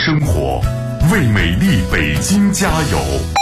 生活，为美丽北京加油！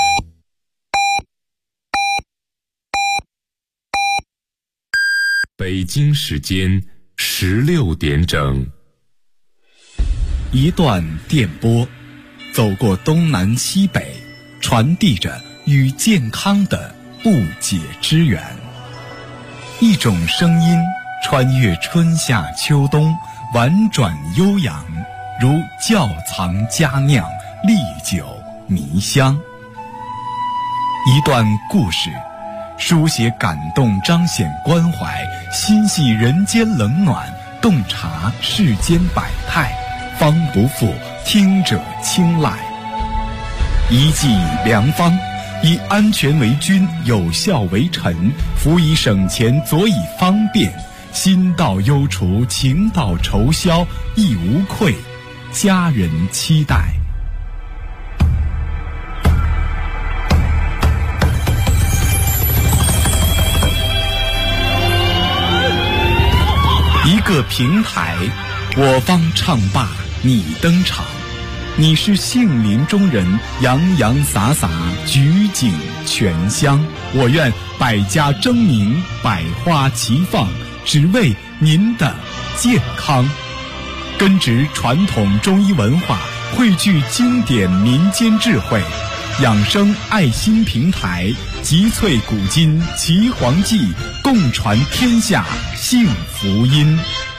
北京时间16点整。 一段电波，走过东南西北，传递着与健康的不解之缘。一种声音穿越春夏秋冬，婉转悠扬，如窖藏佳酿，历久弥香。一段故事，书写感动，彰显关怀，心系人间冷暖，洞察世间百态，方不负听者青睐。一剂良方，以安全为君，有效为臣，辅以省钱，佐以方便，心到忧除，情到愁消，亦无愧，家人期待。一个平台，我方唱罢你登场，你是杏林中人，洋洋洒洒，举景全香。我愿百家争鸣，百花齐放，只为您的健康。根植传统中医文化，汇聚经典民间智慧，养生爱心平台，集萃古今奇黄记，共传天下幸福音。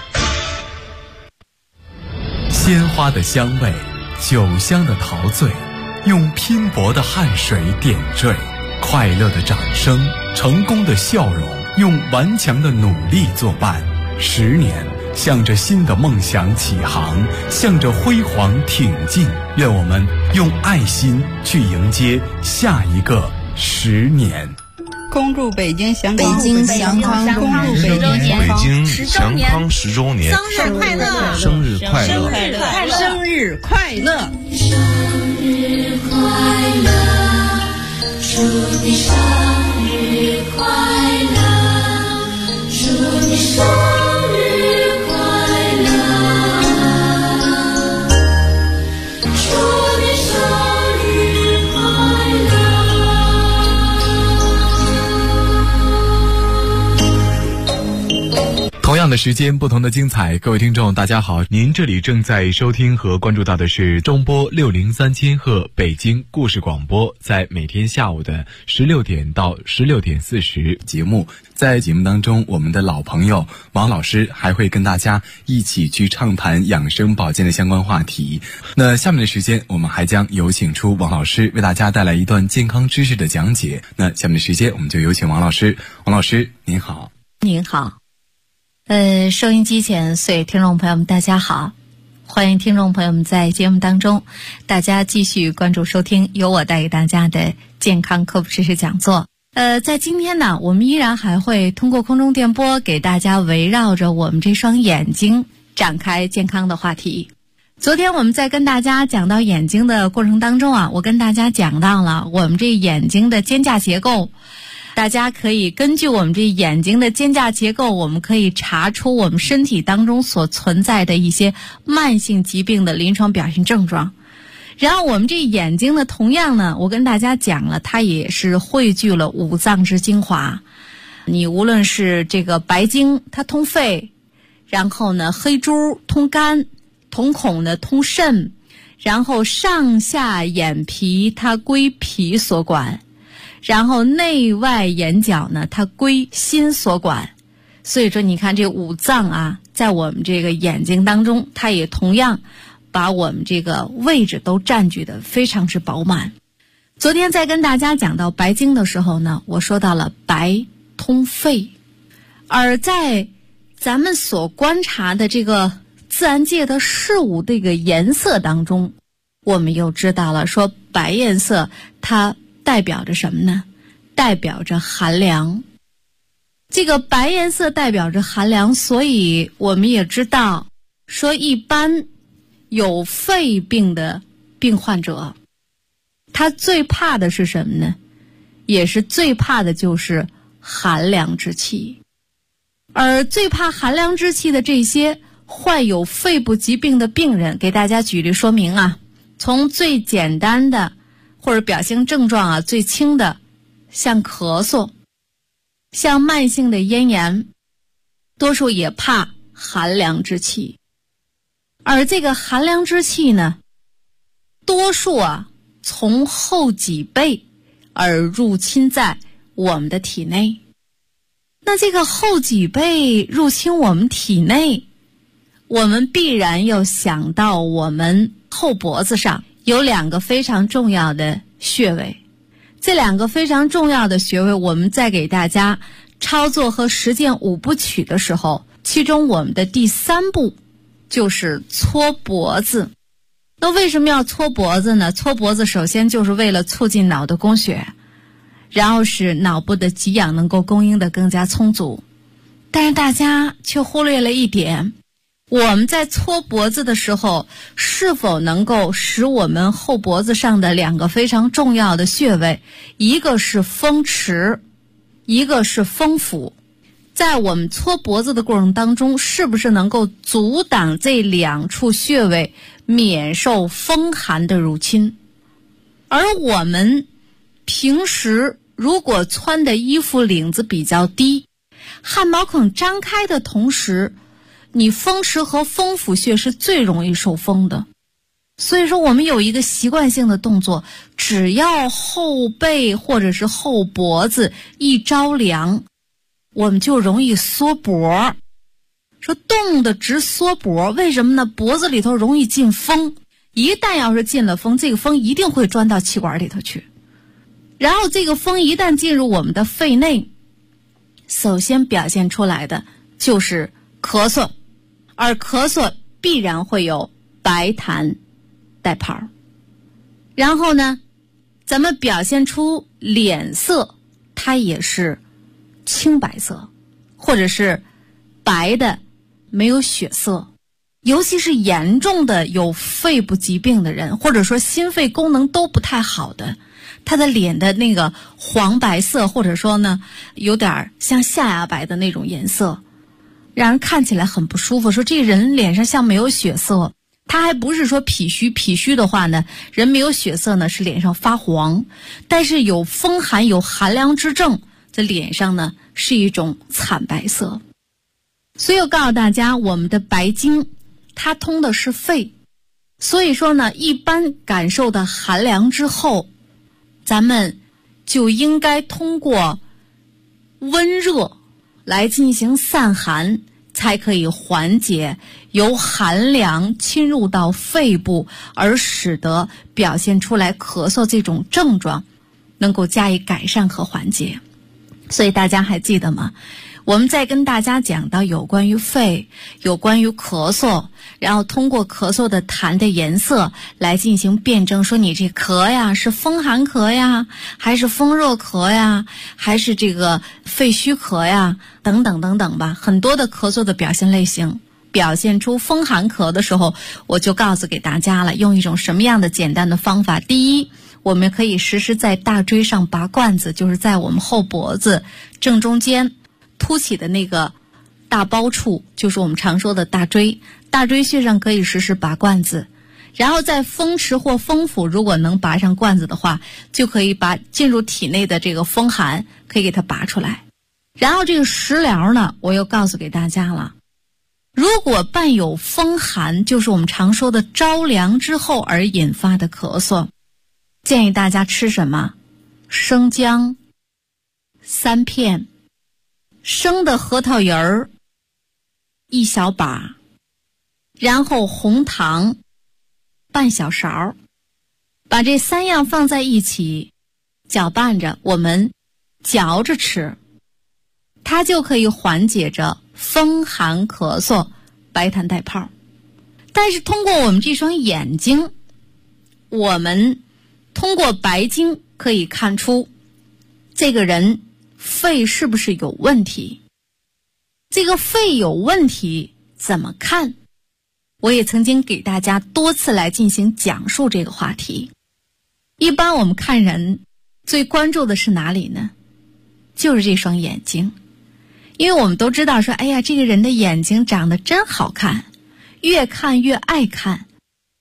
鲜花的香味，酒香的陶醉，用拼搏的汗水点缀，快乐的掌声，成功的笑容，用顽强的努力作伴。10年，向着新的梦想起航，向着辉煌挺进。愿我们用爱心去迎接下一个10年。 恭祝北京祥康， 恭祝北京祥康10周年， 北京祥康10周年， 生日快乐， 生日快乐， 生日快乐， 生日快乐，祝你生日快乐，祝你生日快乐，祝你生日快乐。 同样的时间，不同的精彩。各位听众大家好，您这里正在收听和关注到的是中波603千赫北京故事广播，在每天下午的16点到16点40节目。在节目当中，我们的老朋友王老师还会跟大家一起去畅谈养生保健的相关话题。那下面的时间，我们还将有请出王老师为大家带来一段健康知识的讲解。那下面的时间，我们就有请王老师。王老师您好。 您好。收音机前所有听众朋友们大家好，欢迎听众朋友们在节目当中大家继续关注收听由我带给大家的健康科普知识讲座。在今天呢，我们依然还会通过空中电波给大家围绕着我们这双眼睛展开健康的话题。昨天我们在跟大家讲到眼睛的过程当中啊，我跟大家讲到了我们这眼睛的肩胛结构，大家可以根据我们这眼睛的肩胛结构，我们可以查出我们身体当中所存在的一些慢性疾病的临床表现症状。然后我们这眼睛呢，同样呢，我跟大家讲了，它也是汇聚了5脏之精华。你无论是这个白睛，它通肺；然后呢，黑珠通肝，瞳孔呢通肾；然后上下眼皮它归脾所管。然后内外眼角呢，它归心所管。所以说你看这5脏啊，在我们这个眼睛当中，它也同样把我们这个位置都占据的非常之饱满。昨天在跟大家讲到白睛的时候呢，我说到了白通肺，而在咱们所观察的这个自然界的事物这个颜色当中，我们又知道了说白颜色它代表着什么呢？代表着寒凉。这个白颜色代表着寒凉，所以我们也知道说一般有肺病的病患者，他最怕的是什么呢？也是最怕的就是寒凉之气。而最怕寒凉之气的这些患有肺部疾病的病人，给大家举例说明啊， 从最简单的或者表现症状啊最轻的，像咳嗽，像慢性的咽炎，多数也怕寒凉之气。而这个寒凉之气呢，多数啊从后脊背而入侵在我们的体内。那这个后脊背入侵我们体内，我们必然要想到我们后脖子上有2个非常重要的穴位。这2个非常重要的穴位，我们在给大家操作和实践5部曲的时候，其中我们的第3步就是搓脖子。那为什么要搓脖子呢？搓脖子首先就是为了促进脑的供血，然后使脑部的给养能够供应的更加充足。但是大家却忽略了一点，我们在搓脖子的时候，是否能够使我们后脖子上的2个非常重要的穴位，一个是风池，一个是风府，在我们搓脖子的过程当中，是不是能够阻挡这2处穴位免受风寒的入侵？而我们平时如果穿的衣服领子比较低，汗毛孔张开的同时，你风池和风府穴是最容易受风的。所以说我们有一个习惯性的动作，只要后背或者是后脖子一着凉，我们就容易缩脖。说冻得直缩脖，为什么呢？脖子里头容易进风，一旦要是进了风，这个风一定会钻到气管里头去。然后这个风一旦进入我们的肺内，首先表现出来的就是咳嗽，而咳嗽必然会有白痰带泡。然后呢，咱们表现出脸色，它也是青白色，或者是白的没有血色。尤其是严重的有肺部疾病的人，或者说心肺功能都不太好的，他的脸的那个黄白色，或者说呢有点像下牙白的那种颜色，让人看起来很不舒服。说这人脸上像没有血色，他还不是说脾虚，脾虚的话呢，人没有血色呢是脸上发黄，但是有风寒有寒凉之症，这脸上呢是一种惨白色。所以我告诉大家，我们的白经它通的是肺，所以说呢，一般感受到寒凉之后，咱们就应该通过温热来进行散寒，才可以缓解由寒凉侵入到肺部，而使得表现出来咳嗽这种症状能够加以改善和缓解。所以大家还记得吗？我们在跟大家讲到有关于肺，有关于咳嗽，然后通过咳嗽的痰的颜色来进行辩证，说你这咳呀是风寒咳呀，还是风热咳呀，还是这个肺虚咳呀，等等等等吧。很多的咳嗽的表现类型，表现出风寒咳的时候，我就告诉给大家了，用一种什么样的简单的方法。第一，我们可以实施在大椎上拔罐子，就是在我们后脖子正中间凸起的那个大包处，就是我们常说的大椎，大椎穴上可以实施拔罐子。然后在风池或风府，如果能拔上罐子的话，就可以把进入体内的这个风寒可以给它拔出来。然后这个食疗呢，我又告诉给大家了，如果伴有风寒，就是我们常说的着凉之后而引发的咳嗽，建议大家吃什么？生姜3片，生的核桃仁儿1小把，然后红糖半小勺，把这3样放在一起搅拌着，我们嚼着吃，它就可以缓解着风寒咳嗽、白痰带泡。但是通过我们这双眼睛，我们通过白经可以看出这个人肺是不是有问题。这个肺有问题怎么看？我也曾经给大家多次来进行讲述这个话题。一般我们看人最关注的是哪里呢？就是这双眼睛。因为我们都知道说，哎呀，这个人的眼睛长得真好看，越看越爱看。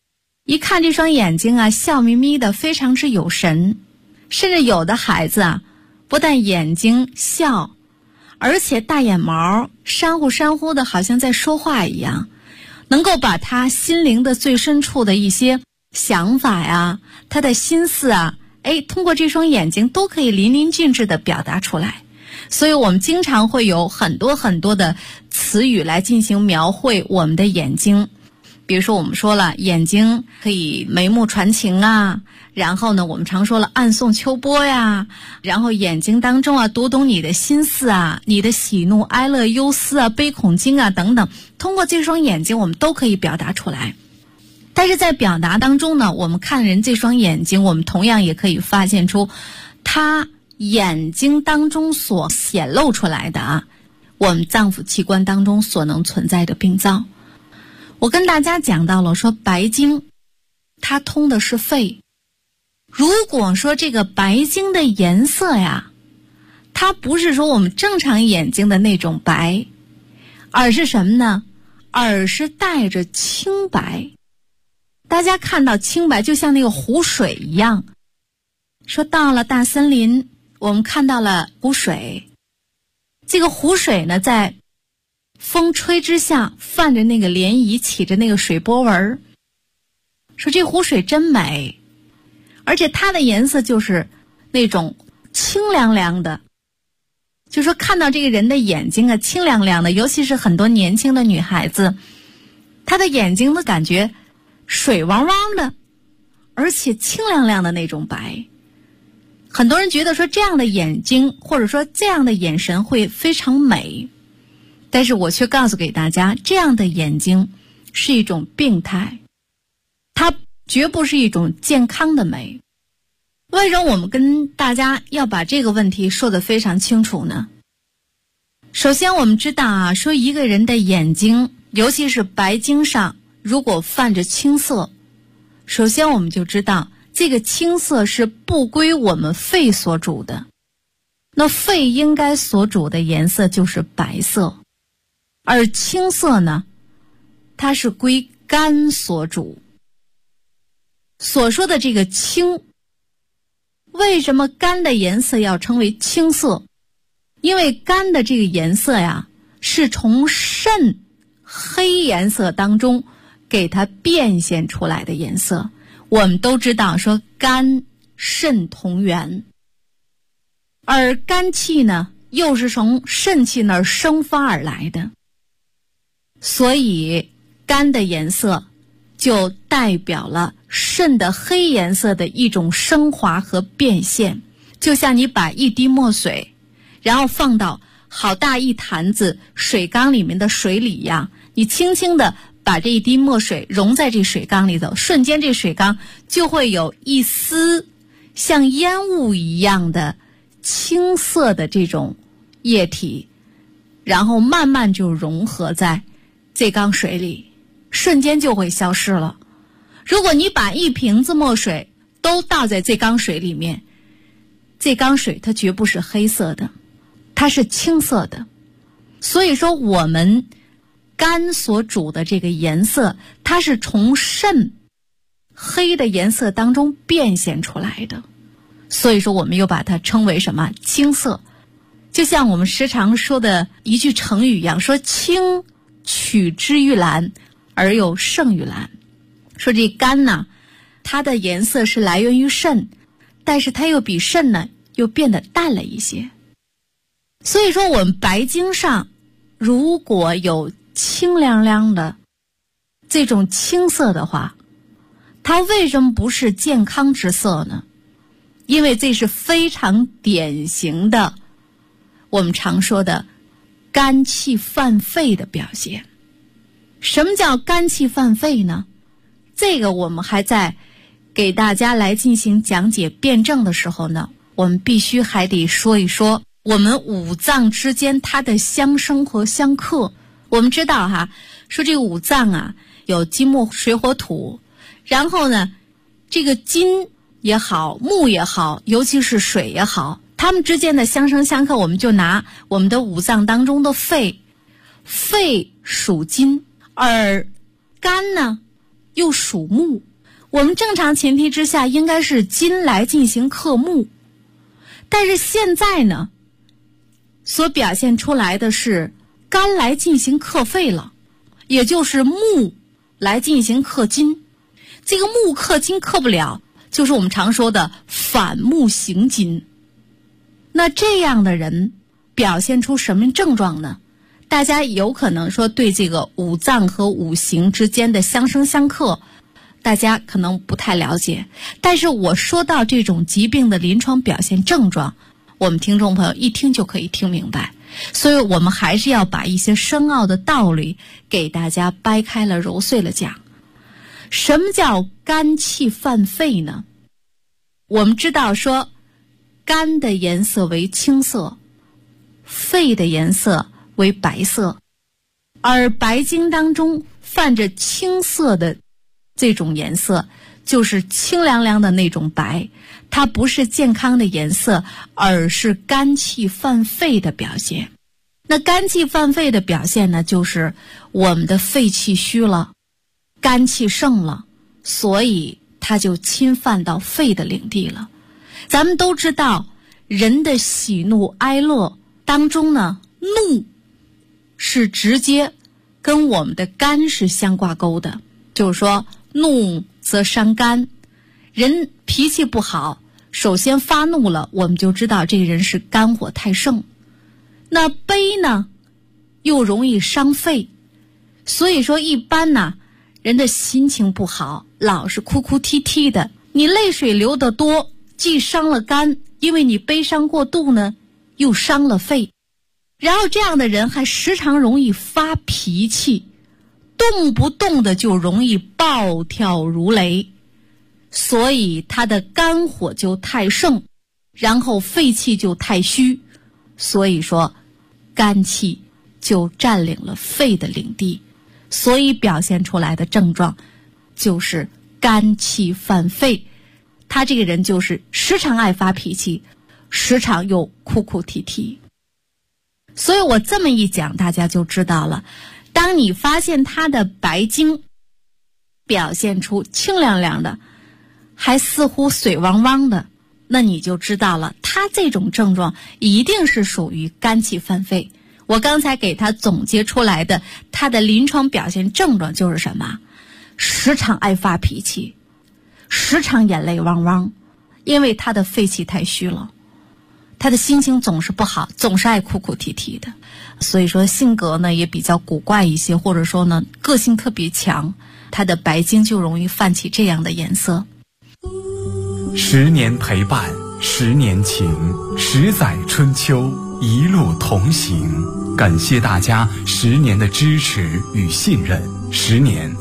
一看这双眼睛啊，笑眯眯的，非常之有神。甚至有的孩子啊，不但眼睛笑，而且大眼毛珊瑚珊瑚的，好像在说话一样，能够把他心灵的最深处的一些想法呀，他的心思啊，通过这双眼睛都可以淋漓尽致地表达出来。所以我们经常会有很多很多的词语来进行描绘我们的眼睛。比如说我们说了，眼睛可以眉目传情啊，然后呢我们常说了暗送秋波呀，然后眼睛当中啊读懂你的心思啊，你的喜怒哀乐忧思啊，悲恐惊啊等等，通过这双眼睛我们都可以表达出来。但是在表达当中呢，我们看人这双眼睛，我们同样也可以发现出他眼睛当中所显露出来的啊，我们脏腑器官当中所能存在的病灶。我跟大家讲到了说白经它通的是肺，如果说这个白经的颜色呀，它不是说我们正常眼睛的那种白，而是什么呢？而是带着清白。大家看到清白就像那个湖水一样，说到了大森林，我们看到了湖水，这个湖水呢在风吹之下泛着那个涟漪，起着那个水波纹，说这湖水真美，而且它的颜色就是那种清凉凉的，就说看到这个人的眼睛啊清凉凉的，尤其是很多年轻的女孩子，她的眼睛的感觉水汪汪的，而且清凉凉的那种白。很多人觉得说这样的眼睛或者说这样的眼神会非常美，但是我却告诉给大家，这样的眼睛是一种病态，它绝不是一种健康的美。为什么我们跟大家要把这个问题说得非常清楚呢？首先我们知道啊，说一个人的眼睛，尤其是白睛上如果泛着青色，首先我们就知道这个青色是不归我们肺所主的，那肺应该所主的颜色就是白色，而青色呢，它是归肝所主。所说的这个青，为什么肝的颜色要称为青色？因为肝的这个颜色呀，是从肾黑颜色当中给它变现出来的颜色。我们都知道说肝肾同源，而肝气呢又是从肾气那儿生发而来的，所以肝的颜色就代表了肾的黑颜色的一种升华和变现。就像你把一滴墨水然后放到好大一坛子水缸里面的水里一样，你轻轻的把这一滴墨水融在这水缸里头，瞬间这水缸就会有一丝像烟雾一样的青色的这种液体，然后慢慢就融合在这缸水里，瞬间就会消失了。如果你把一瓶子墨水都倒在这缸水里面，这缸水它绝不是黑色的，它是青色的。所以说我们肝所主的这个颜色，它是从肾黑的颜色当中变现出来的，所以说我们又把它称为什么？青色。就像我们时常说的一句成语一样，说青取之于蓝而又胜于蓝。说这肝呢，它的颜色是来源于肾，但是它又比肾呢又变得淡了一些。所以说我们白睛上如果有清凉凉的这种青色的话，它为什么不是健康之色呢？因为这是非常典型的我们常说的肝气犯肺的表现。什么叫肝气犯肺呢？这个我们还在给大家来进行讲解辩证的时候呢，我们必须还得说一说我们五脏之间它的相生和相克。我们知道哈，说这个五脏啊，有金木水火土，然后呢，这个金也好，木也好，尤其是水也好，它们之间的相生相克，我们就拿我们的五脏当中的肺，肺属金，而肝呢又属木。 我们正常前提之下应该是金来进行克木，但是现在呢，所表现出来的是肝来进行克肺了，也就是木来进行克金。这个木克金克不了，就是我们常说的反木行金。那这样的人表现出什么症状呢？大家有可能说对这个五脏和五行之间的相生相克大家可能不太了解，但是我说到这种疾病的临床表现症状，我们听众朋友一听就可以听明白，所以我们还是要把一些深奥的道理给大家掰开了揉碎了讲。什么叫肝气犯肺呢？我们知道说肝的颜色为青色，肺的颜色为白色，而白经当中泛着青色的这种颜色就是清凉凉的那种白，它不是健康的颜色，而是肝气犯肺的表现。那肝气犯肺的表现呢，就是我们的肺气虚了，肝气盛了，所以它就侵犯到肺的领地了。咱们都知道人的喜怒哀乐当中呢，怒是直接跟我们的肝是相挂钩的，就是说怒则伤肝，人脾气不好，首先发怒了，我们就知道这个人是肝火太盛。那悲呢又容易伤肺，所以说一般呢人的心情不好，老是哭哭啼啼的，你泪水流得多，既伤了肝，因为你悲伤过度呢又伤了肺。然后这样的人还时常容易发脾气，动不动的就容易暴跳如雷，所以他的肝火就太盛，然后肺气就太虚，所以说肝气就占领了肺的领地，所以表现出来的症状就是肝气犯肺。他这个人就是时常爱发脾气，时常又哭哭啼啼。所以我这么一讲，大家就知道了，当你发现他的白经表现出清凉凉的，还似乎水汪汪的，那你就知道了，他这种症状一定是属于肝气犯肺。我刚才给他总结出来的他的临床表现症状就是什么？时常爱发脾气，时常眼泪汪汪，因为他的肺气太虚了，他的心情总是不好，总是爱哭哭啼啼的，所以说性格呢也比较古怪一些，或者说呢个性特别强，他的白经就容易泛起这样的颜色。 10年陪伴，10年情，10载春秋，一路同行。感谢大家10年的支持与信任，10年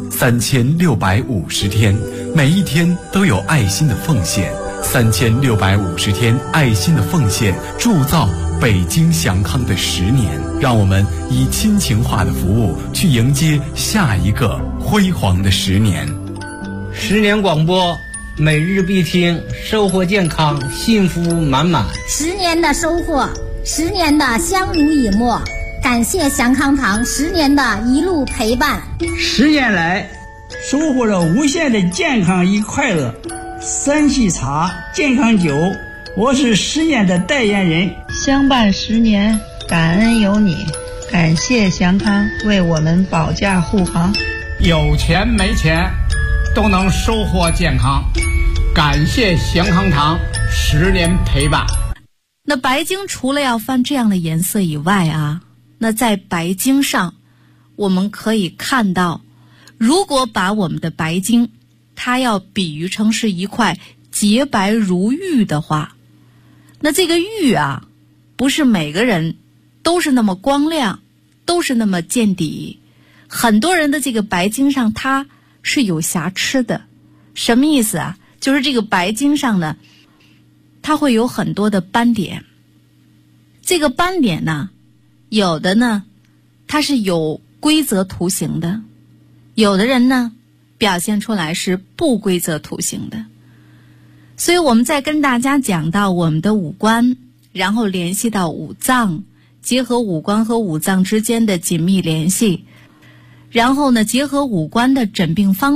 3650天，每一天都有爱心的奉献，3650天爱心的奉献，铸造北京祥康的10年。让我们以亲情化的服务去迎接下一个辉煌的10年。 10年广播，每日必听，收获健康，幸福满满。 10年的收获，10年的相濡以沫，感谢祥康堂10年的一路陪伴。 10年来，收获了无限的健康与快乐。三喜茶健康酒，我是10年的代言人。 相伴10年，感恩有你，感谢祥康为我们保驾护航。 有钱没钱都能收获健康，感谢祥康堂10年陪伴。 那白经除了要泛这样的颜色以外啊，那在白经上我们可以看到，如果把我们的白经它要比喻成是一块洁白如玉的话，那这个玉啊，不是每个人都是那么光亮，都是那么见底，很多人的这个白经上它是有瑕疵的。什么意思啊？就是这个白经上呢，它会有很多的斑点，这个斑点呢，有的呢它是有规则图形的，有的人呢表现出来是不规则图形的。所以我们在跟大家讲到我们的五官，然后联系到五脏，结合五官和五脏之间的紧密联系，然后呢结合五官的诊病方法，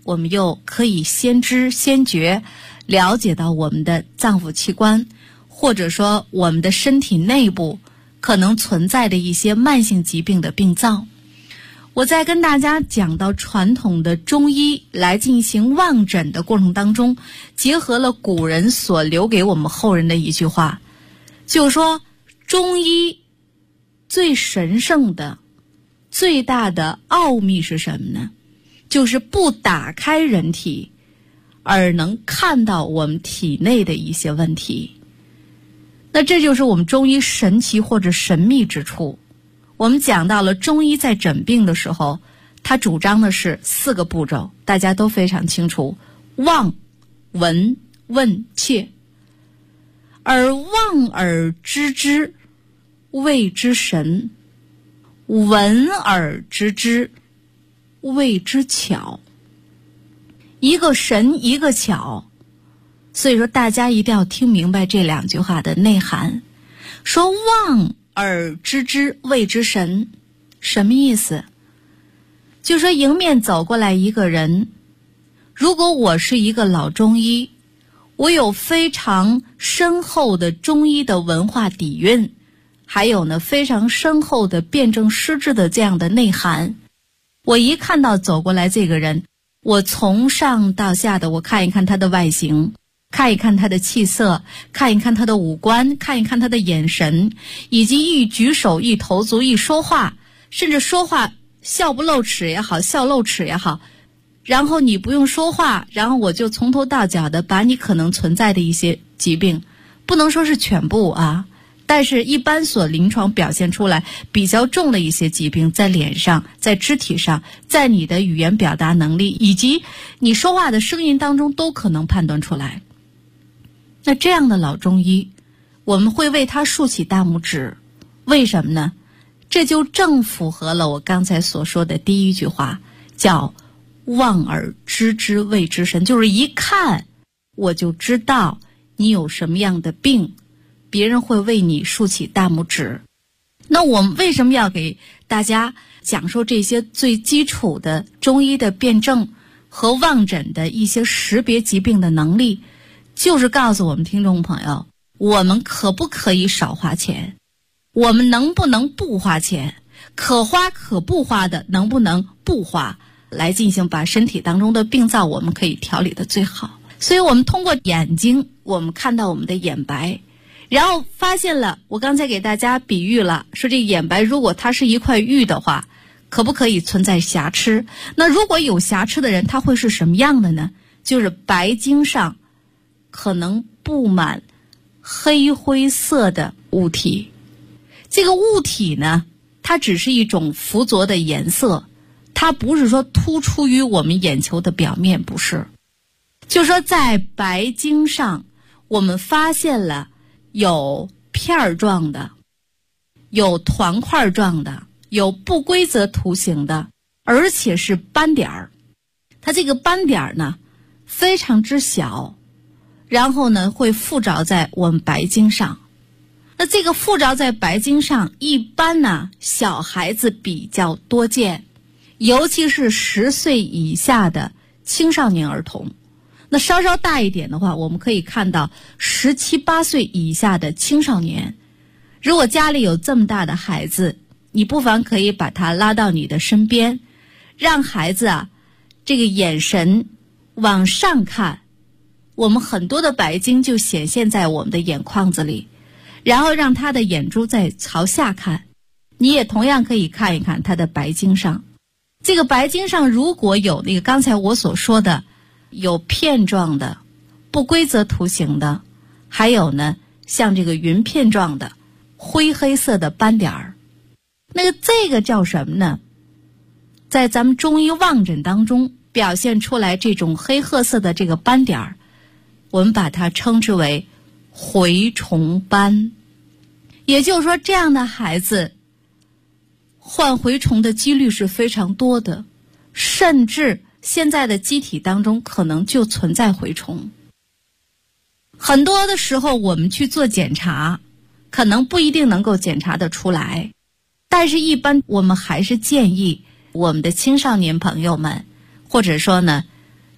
我们又可以先知先觉，了解到我们的脏腑器官，或者说我们的身体内部可能存在的一些慢性疾病的病灶。我在跟大家讲到传统的中医来进行望诊的过程当中，结合了古人所留给我们后人的一句话，就是说中医最神圣的最大的奥秘是什么呢？就是不打开人体而能看到我们体内的一些问题。那这就是我们中医神奇或者神秘之处。我们讲到了中医在诊病的时候，它主张的是4个步骤，大家都非常清楚：望、闻、问、切。而望而知之，谓之神；闻而知之，谓之巧。一个神，一个巧。所以说大家一定要听明白这2句话的内涵。说望而知之，谓之神，什么意思？就说迎面走过来一个人，如果我是一个老中医，我有非常深厚的中医的文化底蕴，还有呢非常深厚的辨证施治的这样的内涵，我一看到走过来这个人，我从上到下的我看一看他的外形，看一看他的气色，看一看他的五官，看一看他的眼神，以及一举手一投足一说话，甚至说话笑不露齿也好，笑露齿也好，然后你不用说话，然后我就从头到脚的把你可能存在的一些疾病，不能说是全部啊，但是一般所临床表现出来比较重的一些疾病，在脸上，在肢体上，在你的语言表达能力以及你说话的声音当中都可能判断出来。那这样的老中医，我们会为他竖起大拇指，为什么呢？这就正符合了我刚才所说的第一句话，叫望而知之，谓之神，就是一看我就知道你有什么样的病，别人会为你竖起大拇指。那我们为什么要给大家讲述这些最基础的中医的辨证和望诊的一些识别疾病的能力？就是告诉我们听众朋友，我们可不可以少花钱，我们能不能不花钱，可花可不花的能不能不花，来进行把身体当中的病灶我们可以调理的最好。所以我们通过眼睛，我们看到我们的眼白，然后发现了，我刚才给大家比喻了，说这眼白如果它是一块玉的话，可不可以存在瑕疵？那如果有瑕疵的人，他会是什么样的呢？就是白晶上可能布满黑灰色的物体。这个物体呢，它只是一种附着的颜色，它不是说突出于我们眼球的表面，不是。就是说在白晶上我们发现了有片状的，有团块状的，有不规则图形的，而且是斑点儿。它这个斑点儿呢非常之小，然后呢会附着在我们白晶上。那这个附着在白晶上，一般呢小孩子比较多见，尤其是10岁以下的青少年儿童。那稍稍大一点的话，我们可以看到17、18岁以下的青少年。如果家里有这么大的孩子，你不妨可以把他拉到你的身边，让孩子这个眼神往上看，我们很多的白晶就显现在我们的眼眶子里，然后让他的眼珠再朝下看，你也同样可以看一看他的白晶上。这个白晶上如果有那个刚才我所说的有片状的、不规则图形的，还有呢像这个云片状的灰黑色的斑点儿，那个这个叫什么呢？在咱们中医望诊当中表现出来这种黑褐色的这个斑点儿，我们把它称之为蛔虫斑。也就是说，这样的孩子患蛔虫的几率是非常多的，甚至现在的机体当中可能就存在蛔虫。很多的时候我们去做检查，可能不一定能够检查得出来，但是一般我们还是建议我们的青少年朋友们，或者说呢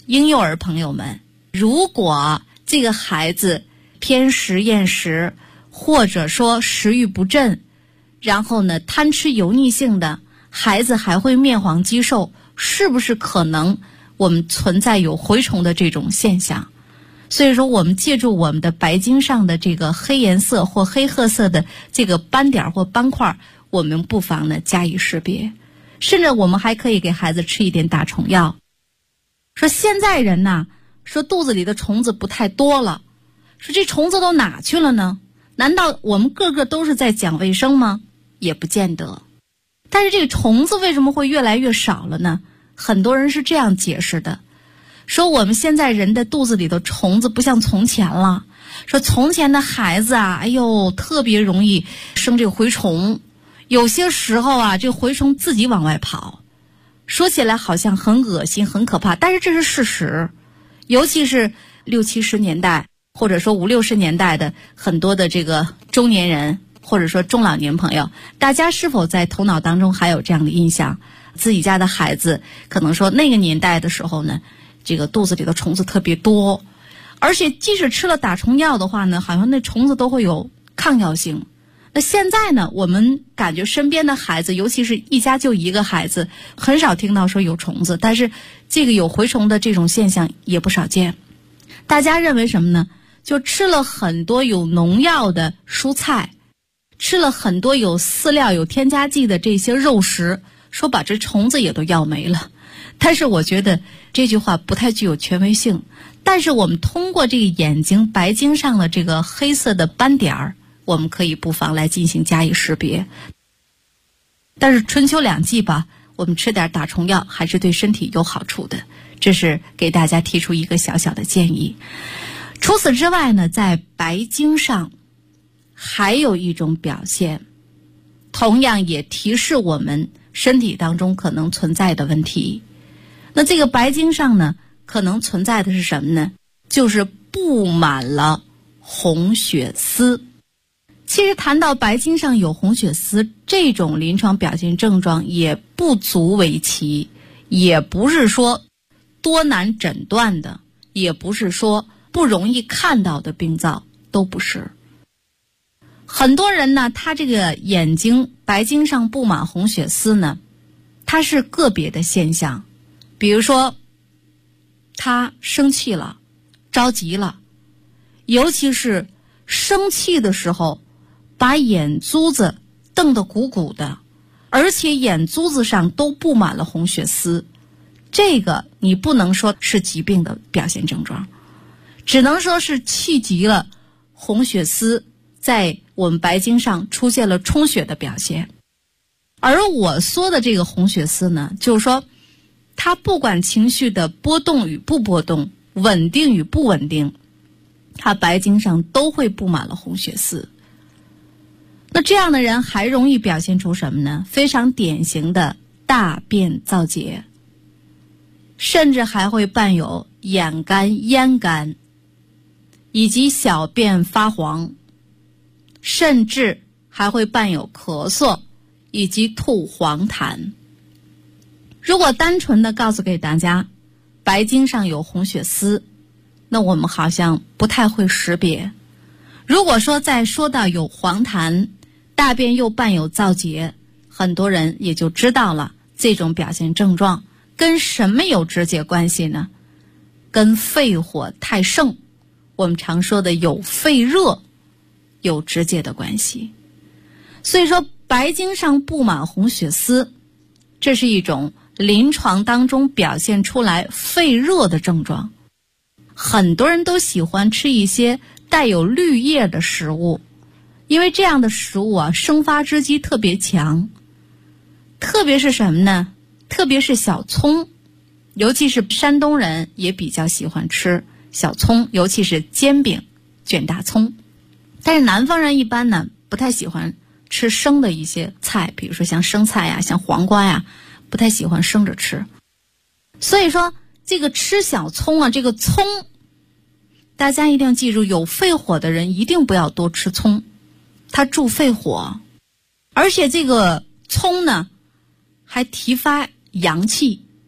婴幼儿朋友们，如果这个孩子偏食厌食，或者说食欲不振，然后呢贪吃油腻性的，孩子还会面黄肌瘦，是不是可能我们存在有蛔虫的这种现象？所以说我们借助我们的白晶上的这个黑颜色或黑褐色的这个斑点或斑块，我们不妨呢加以识别。甚至我们还可以给孩子吃一点打虫药。说现在人呐，说肚子里的虫子不太多了，说这虫子都哪去了呢？难道我们个个都是在讲卫生吗？也不见得。但是这个虫子为什么会越来越少了呢？很多人是这样解释的，说我们现在人的肚子里的虫子不像从前了，说从前的孩子啊，哎呦特别容易生这个蛔虫，有些时候啊这个蛔虫自己往外跑，说起来好像很恶心很可怕，但是这是事实。尤其是60、70年代或者说50、60年代的很多的这个中年人或者说中老年朋友，大家是否在头脑当中还有这样的印象，自己家的孩子可能说那个年代的时候呢，这个肚子里的虫子特别多，而且即使吃了打虫药的话呢，好像那虫子都会有抗药性。那现在呢，我们感觉身边的孩子，尤其是一家就一个孩子，很少听到说有虫子，但是这个有蛔虫的这种现象也不少见。大家认为什么呢？就吃了很多有农药的蔬菜，吃了很多有饲料有添加剂的这些肉食，说把这虫子也都要没了。但是我觉得这句话不太具有权威性，但是我们通过这个眼睛白晶上的这个黑色的斑点儿，我们可以不妨来进行加以识别。但是春秋两季吧，我们吃点打虫药还是对身体有好处的，这是给大家提出一个小小的建议。除此之外呢，在白晶上还有一种表现，同样也提示我们身体当中可能存在的问题。那这个白晶上呢，可能存在的是什么呢？就是布满了红血丝。其实谈到白晶上有红血丝这种临床表现症状也不足为奇，也不是说多难诊断的，也不是说不容易看到的病灶，都不是。很多人呢，他这个眼睛白晶上布满红血丝呢，它是个别的现象。比如说他生气了，着急了，尤其是生气的时候把眼珠子瞪得鼓鼓的，而且眼珠子上都布满了红血丝，这个你不能说是疾病的表现症状，只能说是气急了，红血丝在我们白晶上出现了充血的表现。而我说的这个红血丝呢，就是说它不管情绪的波动与不波动，稳定与不稳定，它白晶上都会布满了红血丝。那这样的人还容易表现出什么呢？非常典型的大便燥结，甚至还会伴有眼干、咽干，以及小便发黄，甚至还会伴有咳嗽以及吐黄痰。如果单纯的告诉给大家白晶上有红血丝，那我们好像不太会识别。如果说再说到有黄痰，大便又伴有燥结，很多人也就知道了这种表现症状跟什么有直接关系呢？跟肺火太盛，我们常说的有肺热有直接的关系。所以说白晶上布满红血丝，这是一种临床当中表现出来肺热的症状。很多人都喜欢吃一些带有绿叶的食物，因为这样的食物啊，生发之机特别强。特别是什么呢？特别是小葱，尤其是山东人也比较喜欢吃小葱，尤其是煎饼卷大葱。但是南方人一般呢不太喜欢吃生的一些菜，比如说像生菜呀、像黄瓜呀，不太喜欢生着吃。所以说这个吃小葱啊，这个葱大家一定要记住，有肺火的人一定不要多吃葱，它助肺火。而且这个葱呢还提发阳气，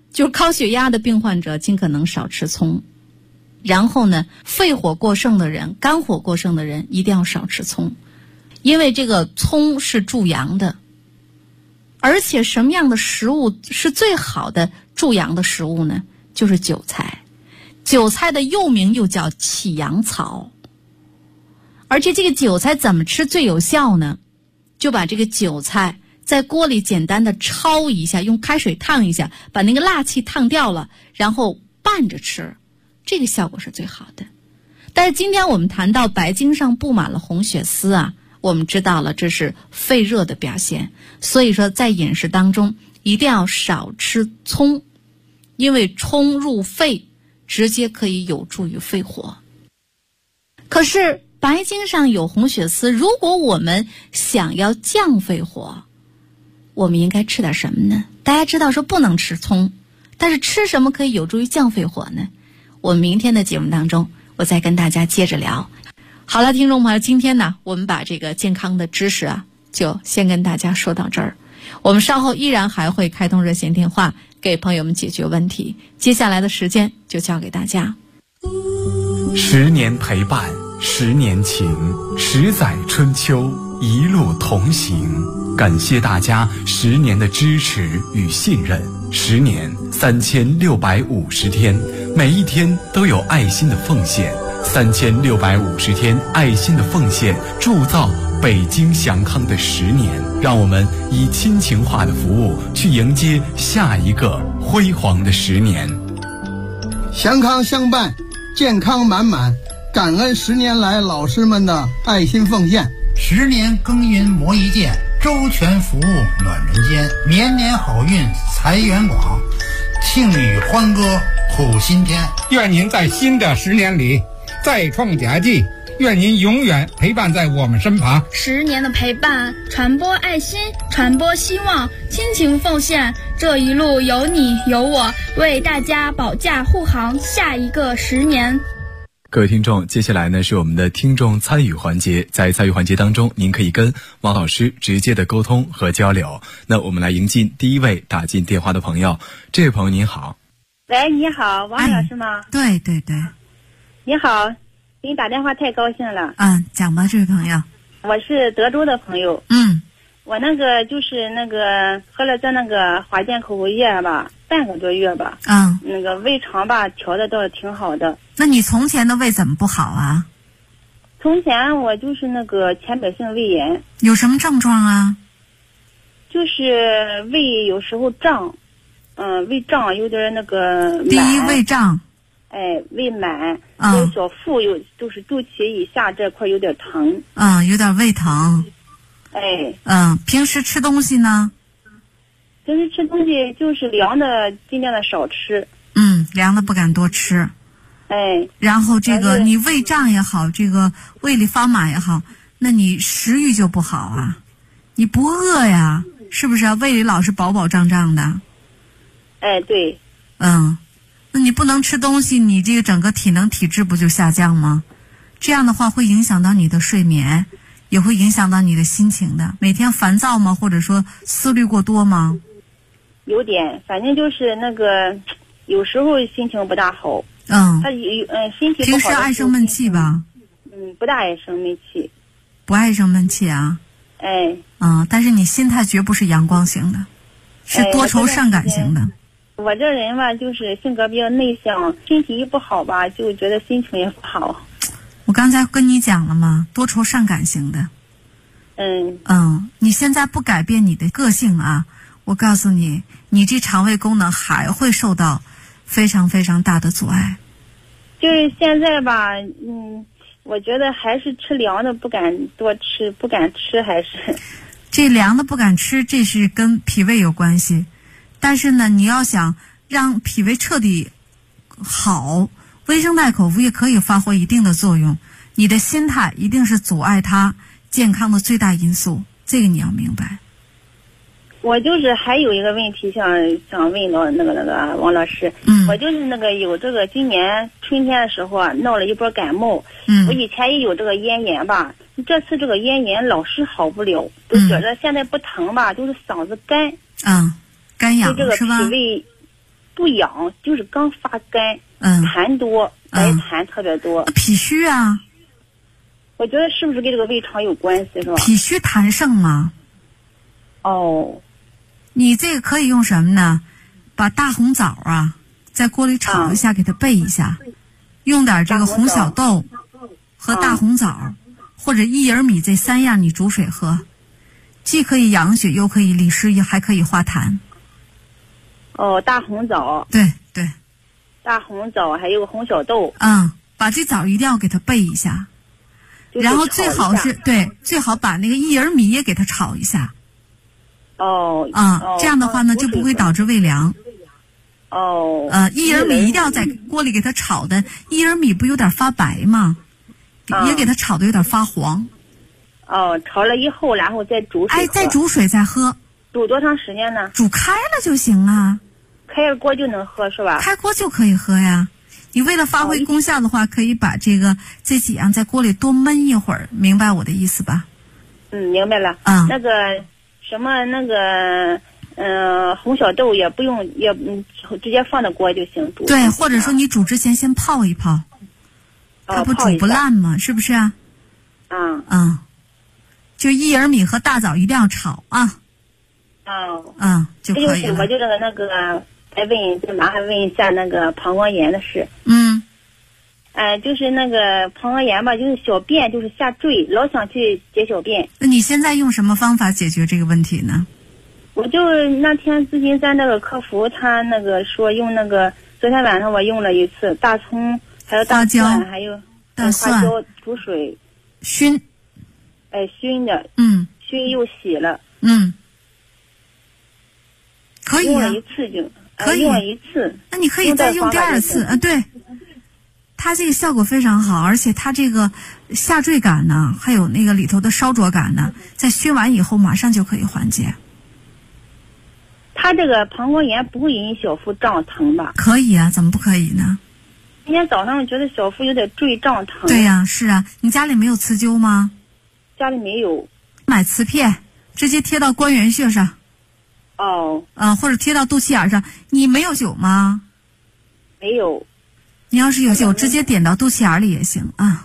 就是高血压的病患者尽可能少吃葱。然后呢，肺火过盛的人、肝火过盛的人一定要少吃葱，因为这个葱是助阳的。而且什么样的食物是最好的助阳的食物呢？就是韭菜。韭菜的又名又叫起阳草。而且这个韭菜怎么吃最有效呢？就把这个韭菜在锅里简单的焯一下，用开水烫一下，把那个辣气烫掉了，然后拌着吃，这个效果是最好的。但是今天我们谈到白经上布满了红血丝啊，我们知道了这是肺热的表现，所以说在饮食当中一定要少吃葱，因为葱入肺，直接可以有助于肺火。可是白经上有红血丝，如果我们想要降肺火，我们应该吃点什么呢？大家知道说不能吃葱，但是吃什么可以有助于降肺火呢？我们明天的节目当中我再跟大家接着聊。好了，听众朋友，今天呢我们把这个健康的知识啊就先跟大家说到这儿，我们稍后依然还会开通热线电话给朋友们解决问题，接下来的时间就交给大家。 10年陪伴，10年情，10载春秋，一路同行。感谢大家10年的支持与信任，10年3650天，每一天都有爱心的奉献，3650天爱心的奉献，铸造北京祥康的10年。让我们以亲情化的服务去迎接下一个辉煌的10年。 祥康相伴，健康满满，感恩10年来老师们的爱心奉献。 10年耕耘磨一剑，周全服务暖人间，年年好运财源广，庆语欢歌谱新天。 愿您在新的10年里再创佳绩，愿您永远陪伴在我们身旁。 10年的陪伴，传播爱心，传播希望，亲情奉献，这一路有你有我，为大家保驾护航下一个10年。 各位听众，接下来呢是我们的听众参与环节，在参与环节当中，您可以跟王老师直接的沟通和交流。那我们来迎进第一位打进电话的朋友。这位朋友您好。 喂，你好，王老师吗？ 对对对。 你好，给你打电话太高兴了。 讲吧，这位朋友。 我是德州的朋友。我那个就是那个喝了这那个华健口服液吧，半个多月吧。那个胃肠吧调的倒是挺好的。 那你从前的胃怎么不好啊？ 从前我就是那个浅表性胃炎。 有什么症状啊？ 就是胃有时候胀，胃胀有点那个第一胃胀， 胃满，有小腹有就是肚脐以下这块有点疼。 有点胃疼。平时吃东西呢？ 平时吃东西就是凉的尽量的少吃。 凉的不敢多吃。然后这个你胃胀也好，这个胃里发麻也好，那你食欲就不好啊，你不饿呀，是不是啊？胃里老是饱饱胀胀的。 对。 那你不能吃东西，你这个整个体能体质不就下降吗？这样的话会影响到你的睡眠，也会影响到你的心情的。每天烦躁吗？或者说思虑过多吗？ 有点，反正就是那个有时候心情不大好。他心情不好。 平时爱生闷气吧？ 不大爱生闷气。 不爱生闷气啊？但是你心态绝不是阳光型的，是多愁善感型的。 我这人吧，就是性格比较内向，身体一不好吧，就觉得心情也不好。 我刚才跟你讲了嘛，多愁善感型的。你现在不改变你的个性啊，我告诉你，你这肠胃功能还会受到非常非常大的阻碍。 就是现在吧，我觉得还是吃凉的不敢多吃，不敢吃还是。 这凉的不敢吃，这是跟脾胃有关系。但是呢，你要想让脾胃彻底好，微生态口服液可以发挥一定的作用。你的心态一定是阻碍它健康的最大因素，这个你要明白。 我就是还有一个问题想问到那个王老师，我就是那个有这个今年春天的时候啊，闹了一波感冒。我以前也有这个咽炎吧，这次这个咽炎老是好不了，就觉得现在不疼吧，就是嗓子干。 干痒就这个是吧？ 脾胃不痒，就是刚发干，痰多，白痰特别多。 脾虚啊。 我觉得是不是跟这个胃肠有关系，是吧？ 脾虚痰盛嘛。 哦。 你这个可以用什么呢？把大红枣啊，在锅里炒一下，给它备一下，用点这个红小豆和大红枣，或者薏仁米这3样你煮水喝，既可以养血，又可以利湿，还可以化痰。 哦，大红枣。 对对。 大红枣还有个红小豆。 把这枣一定要给它备一下，然后最好是最好把那个薏仁米也给它炒一下。这样的话呢就不会导致胃凉。薏仁米一定要在锅里给它炒的，薏仁米不有点发白吗？也给它炒的有点发黄。 炒了以后，然后再煮水。 再煮水再喝。 煮多长时间呢？ 煮开了就行啊。 开了锅就能喝是吧？ 开锅就可以喝呀。你为了发挥功效的话，可以把这几样在锅里多焖一会儿，明白我的意思吧？ 明白了。那个什么那个红小豆也不用，也直接放到锅就行。煮。 对，或者说你煮之前先泡一泡，它不煮不烂吗？是不是啊？就薏仁米和大枣一定要炒啊。就可以了。 我就那个再麻烦问一下那个膀胱炎的事。就是那个膀胱炎吧，就是小便就是下坠，老想去解小便。 那你现在用什么方法解决这个问题呢？ 我就那天咨询咱那个客服，他那个说用那个，昨天晚上我用了一次大葱，还有大蒜，还有大蒜， 花椒煮水熏。 熏的。熏又洗了。 可以啊。 用了一次就。 可以。 用了一次。 那你可以再用第2次。对。它这个效果非常好，而且它这个下坠感呢，还有那个里头的烧灼感呢，在熏完以后马上就可以缓解。 它这个膀胱炎不会引起小腹胀疼吧？ 可以啊，怎么不可以呢？ 今天早上觉得小腹有点坠胀疼。 对呀，是啊。你家里没有磁灸吗？ 家里没有。 买磁片，直接贴到关元穴上。或者贴到肚脐眼上。你没有灸吗？ 没有。 你要是有灸，直接点到肚脐眼里也行啊。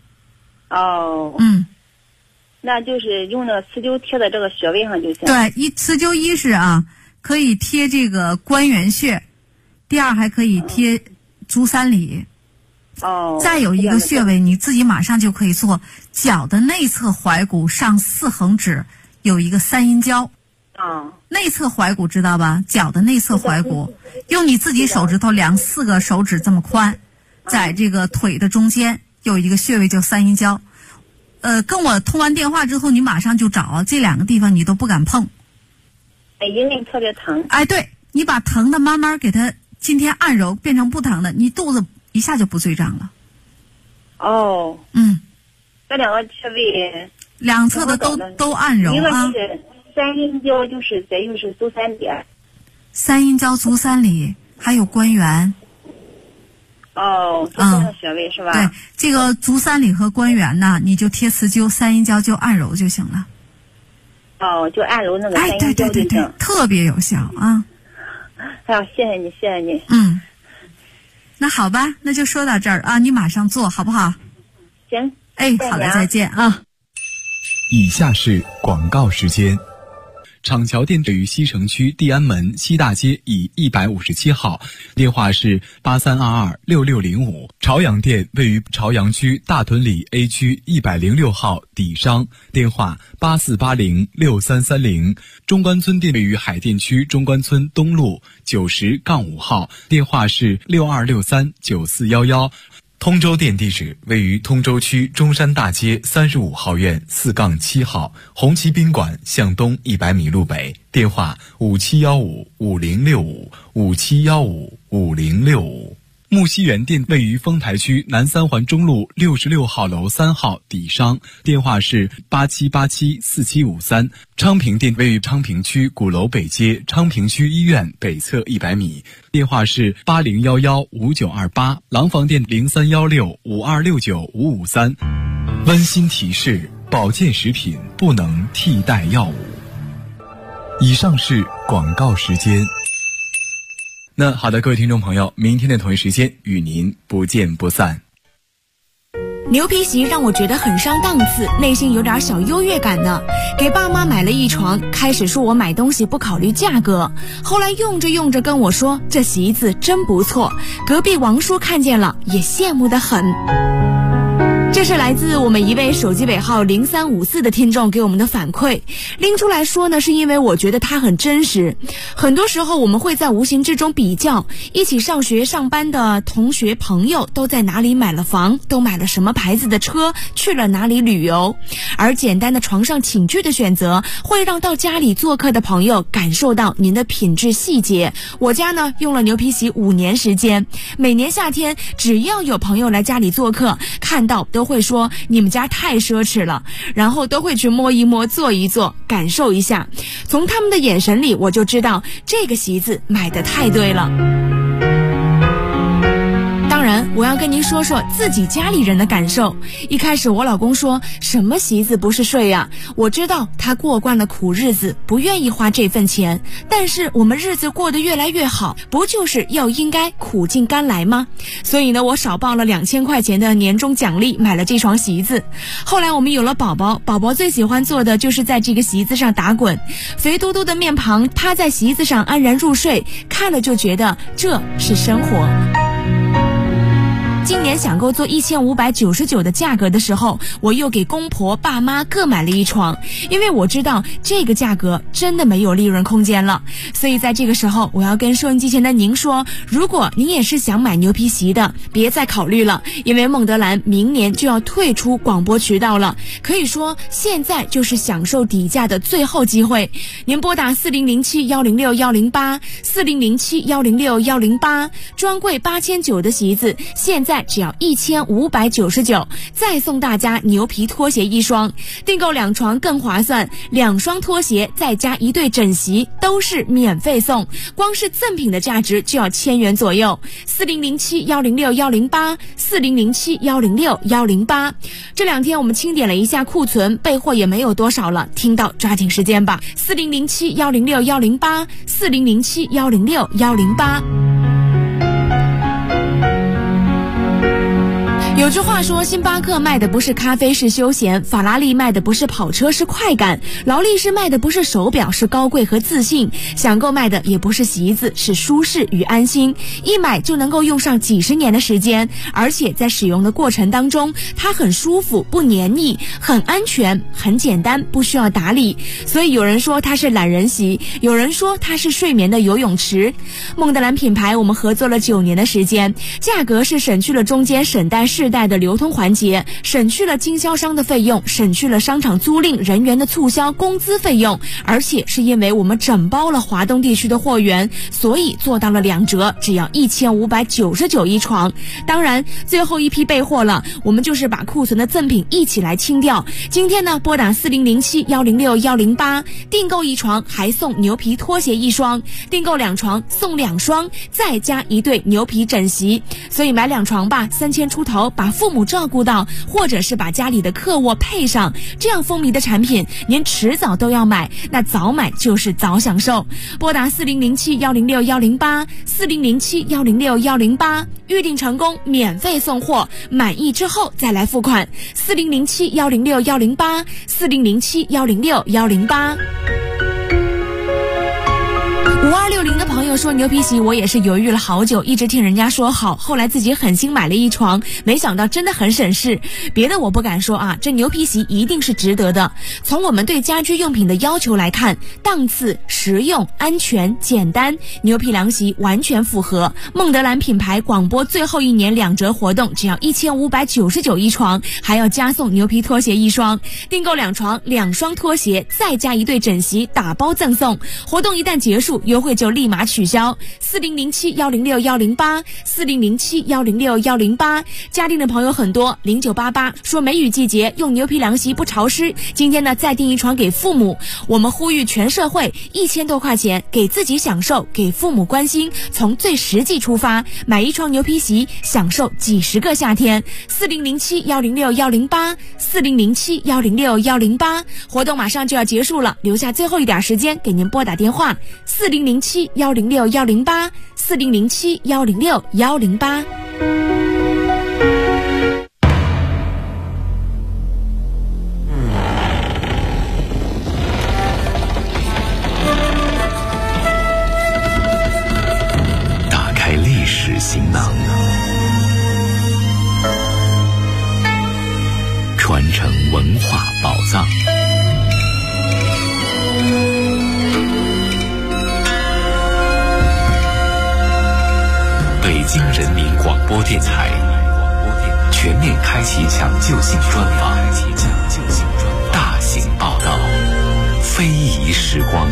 那就是用那个磁灸贴在这个穴位上就行。 对，磁灸一是可以贴这个关元穴，第2还可以贴足三里。再有一个穴位，你自己马上就可以做，脚的内侧踝骨上4横指有一个3阴交。内侧踝骨知道吧？脚的内侧踝骨，用你自己手指头量4个手指这么宽，在这个腿的中间有一个穴位叫3阴交。跟我通完电话之后，你马上就找这2个地方，你都不敢碰。 因为特别疼。 对，你把疼的慢慢给它今天按揉变成不疼的，你肚子一下就不坠胀了。 这2个穴位 2侧的都按揉啊。 一个是3阴交，再就是足三里。 3阴交、足三里，还有关元。 这个穴位是吧？ 对，这个足三里和关元呢，你就贴磁灸，3阴交就按揉就行了。 就按揉那个3阴交就行。 对，特别有效啊。 谢谢你，谢谢你。 那好吧，那就说到这儿啊，你马上做好不好？ 行。 好的，再见啊。 以下是广告时间。厂桥店位于西城区地安门西大街以157号，电话是83226605。朝阳店位于朝阳区大屯里 A 区106号底商，电话84806330。中关村店位于海淀区中关村东路90-5号，电话是62639411。通州店地址位于通州区中山大街35号院4-7号，红旗宾馆向东100米路北，电话57155065，57155065。木樨园店位于丰台区南三环中路66号楼3号底商，电话是87874753。昌平店位于昌平区鼓楼北街昌平区医院北侧100米，电话是80115928。廊坊店031652695553。温馨提示：保健食品不能替代药物。以上是广告时间。 那好的，各位听众朋友，明天的同一时间与您不见不散。 牛皮席让我觉得很上档次，内心有点小优越感的。给爸妈买了一床，开始说我买东西不考虑价格，后来用着用着跟我说这席子真不错，隔壁王叔看见了也羡慕得很。这是来自我们一位手机尾号0354的听众给我们的反馈，拎出来说呢，是因为我觉得他很真实。很多时候我们会在无形之中比较，一起上学上班的同学朋友都在哪里买了房，都买了什么牌子的车，去了哪里旅游，而简单的床上寝具的选择会让到家里做客的朋友感受到您的品质细节。我家呢用了牛皮席5年时间，每年夏天只要有朋友来家里做客，看到都会说你们家太奢侈了，然后都会去摸一摸坐一坐感受一下，从他们的眼神里我就知道这个席子买得太对了。当然我要跟您说说自己家里人的感受。一开始我老公说什么席子不是睡呀，我知道他过惯了苦日子，不愿意花这份钱，但是我们日子过得越来越好，不就是要应该苦尽甘来吗？所以呢，我少报了2000块钱的年终奖励，买了这床席子。后来我们有了宝宝，宝宝最喜欢做的就是在这个席子上打滚，肥嘟嘟的面庞趴在席子上安然入睡，看了就觉得这是生活。今年想购做1599的价格的时候，我又给公婆爸妈各买了一床，因为我知道这个价格真的没有利润空间了。所以在这个时候，我要跟收音机前的您说，如果您也是想买牛皮席的，别再考虑了，因为孟德兰明年就要退出广播渠道了，可以说现在就是享受底价的最后机会。您拨打4007106108 4007106108，专柜8900的席子现在只要1599，再送大家牛皮拖鞋1双，订购2床更划算，2双拖鞋再加1对枕席都是免费送，光是赠品的价值就要1000元左右。4007106108 4007106108。这2天我们清点了一下库存，备货也没有多少了，听到抓紧时间吧。4007106108 4007106108。有句话说，星巴克卖的不是咖啡是休闲，法拉利卖的不是跑车是快感，劳力士卖的不是手表是高贵和自信，想购买的也不是席子，是舒适与安心，一买就能够用上几十年的时间，而且在使用的过程当中它很舒服不黏腻，很安全很简单，不需要打理。所以有人说它是懒人席，有人说它是睡眠的游泳池。孟德兰品牌我们合作了9年的时间，价格是省去了中间省代世代的流通环节，省去了经销商的费用，省去了商场租赁人员的促销工资费用，而且是因为我们整包了华东地区的货源，所以做到了2折，只要1599一床。当然最后一批备货了，我们就是把库存的赠品一起来清掉。今天呢，拨打4007106108，订购1床还送牛皮拖鞋1双，订购2床送2双，再加1对牛皮枕席。所以买2床吧，3000出头，把父母照顾到，或者是把家里的客卧配上，这样风靡的产品您迟早都要买，那早买就是早享受。拨打4007106108 4007106108，预订成功免费送货，满意之后再来付款。4007106108 4007106108。5260的朋友说，牛皮席我也是犹豫了好久，一直听人家说好，后来自己狠心买了1床，没想到真的很省事。别的我不敢说啊，这牛皮席一定是值得的。从我们对家居用品的要求来看，档次、实用、安全、简单，牛皮凉席完全符合。孟德兰品牌广播最后1年2折活动，只要1599一床，还要加送牛皮拖鞋1双，订购2床2双拖鞋再加1对枕席打包赠送。活动一旦结束，优惠就立马取消。4007106108 4007106108。家订的朋友很多，0988说梅雨季节用牛皮凉席不潮湿，今天呢再订1床给父母。我们呼吁全社会1000多块钱，给自己享受，给父母关心，从最实际出发，买1床牛皮席，享受几十个夏天。4007106108 4007106108。活动马上就要结束了，留下最后一点时间给您拨打电话4007106108 4006108，4007106108。 打开历史行囊，传承文化宝藏。北京人民广播电台全面开启抢救性专访，大型报道，非遗时光。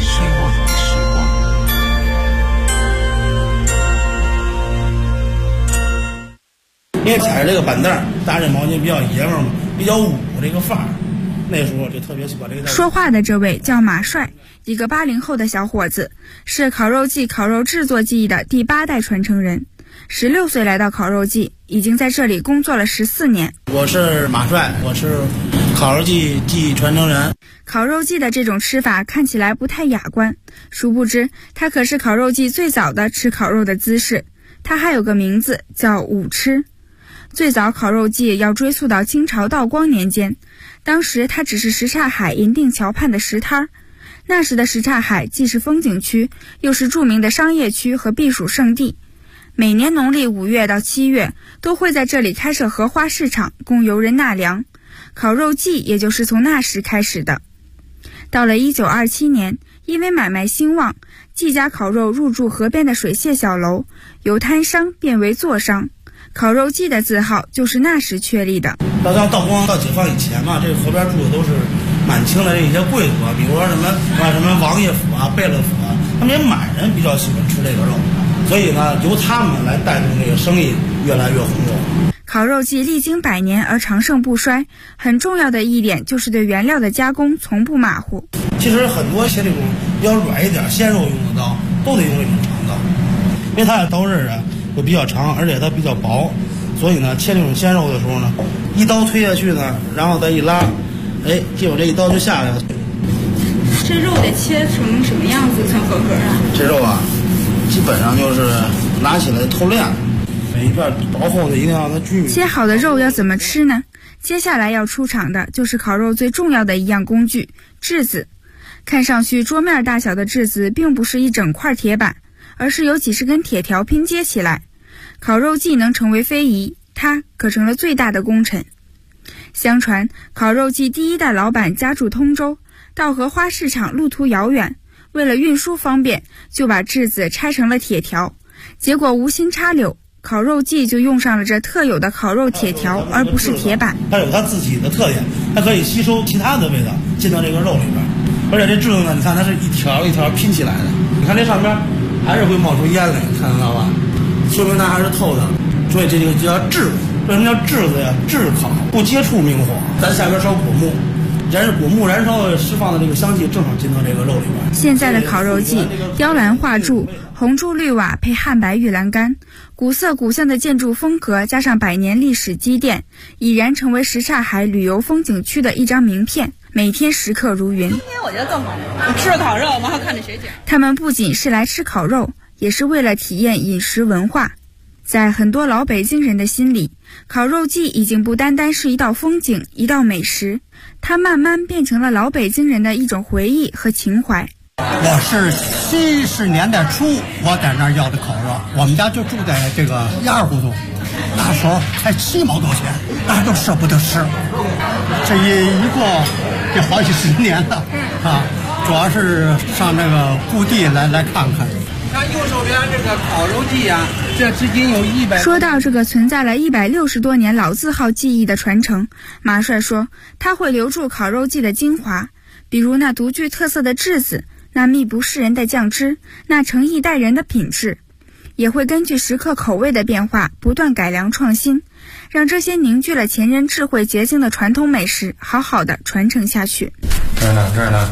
因为踩着这个板凳，搭这毛巾比较爷们儿嘛，比较武这个范儿。那时候就特别喜欢这个。 说话的这位叫马帅，一个80后的小伙子，是烤肉季烤肉制作技艺的第8代传承人。16岁来到烤肉季，已经在这里工作了14年。 我是马帅，我是烤肉季技艺传承人。 烤肉季的这种吃法看起来不太雅观，殊不知它可是烤肉季最早的吃烤肉的姿势。它还有个名字叫舞吃。最早烤肉季要追溯到清朝道光年间，当时它只是什刹海银锭桥畔的石滩。那时的什刹海既是风景区，又是著名的商业区和避暑胜地。每年农历5月到7月都会在这里开设荷花市场，供游人纳凉。烤肉季也就是从那时开始的。到了1927年，因为买卖兴旺，季家烤肉入驻河边的水榭小楼，由摊商变为座商。烤肉季的字号就是那时确立的。 到道光到解放以前嘛，这个河边住的都是满清的这一些贵族啊，比如说什么王爷府啊、贝勒府啊，他们这满人比较喜欢吃这个肉，所以呢，由他们来带动这个生意越来越红火。 烤肉季历经100年而长盛不衰，很重要的一点就是对原料的加工从不马虎。 其实很多些这种比较软一点鲜肉用的刀，都得用这种长刀，因为它的刀刃啊会比较长，而且它比较薄，所以呢，切这种鲜肉的时候呢，一刀推下去呢，然后再一拉，结果这一刀就下来了。 这肉得切成什么样子算合格啊？ 这肉啊，基本上就是拿起来透亮，每一片薄厚的一定要让它均匀。 切好的肉要怎么吃呢？接下来要出场的就是烤肉最重要的一样工具——炙子。看上去桌面大小的炙子并不是一整块铁板，而是由几十根铁条拼接起来。烤肉季能成为非遗，它可成了最大的功臣。相传烤肉季第1代老板家住通州，到荷花市场路途遥远，为了运输方便，就把炙子拆成了铁条。结果无心插柳，烤肉季就用上了这特有的烤肉铁条，而不是铁板。 它有它自己的特点，它可以吸收其他的味道进到这个肉里边。而且这炙子呢，你看它是一条一条拼起来的，你看这上边还是会冒出烟来，看得到吧？说明它还是透的，所以这个就叫炙。为什么叫炙子呀？炙烤，不接触明火。咱下边烧果木，果木燃烧释放的这个香气正好进到这个肉里边。 现在的烤肉季，雕栏画柱，红朱绿瓦配汉白玉栏杆，古色古香的建筑风格加上100年历史积淀，已然成为什刹海旅游风景区的一张名片。每天食客如云。今天我觉得更好，我吃了烤肉，完后看着水景。 他们不仅是来吃烤肉，也是为了体验饮食文化。在很多老北京人的心里，烤肉季已经不单单是一道风景、一道美食，它慢慢变成了老北京人的一种回忆和情怀。 我是70年代初，我在那儿要的烤肉，我们家就住在这个1·2胡同，那时候才7毛多钱，大家都舍不得吃。这一过这好几10年了啊，主要是上那个故地来看看。 看右手边这个烤肉季啊，这至今有100。 说到这个存在了160多年老字号技艺的传承，马帅说他会留住烤肉季的精华，比如那独具特色的炙子，那秘不示人的酱汁，那诚意待人的品质，也会根据食客口味的变化不断改良创新，让这些凝聚了前人智慧结晶的传统美食好好的传承下去。 这儿呢，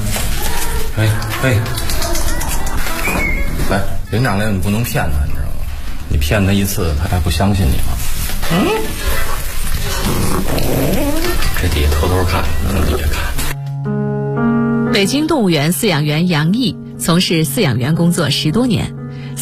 来，领长来，你不能骗他，你知道吗？你骗他一次，他还不相信你吗？这底下偷偷看，你别看。 北京动物园饲养员杨毅从事饲养员工作10多年，饲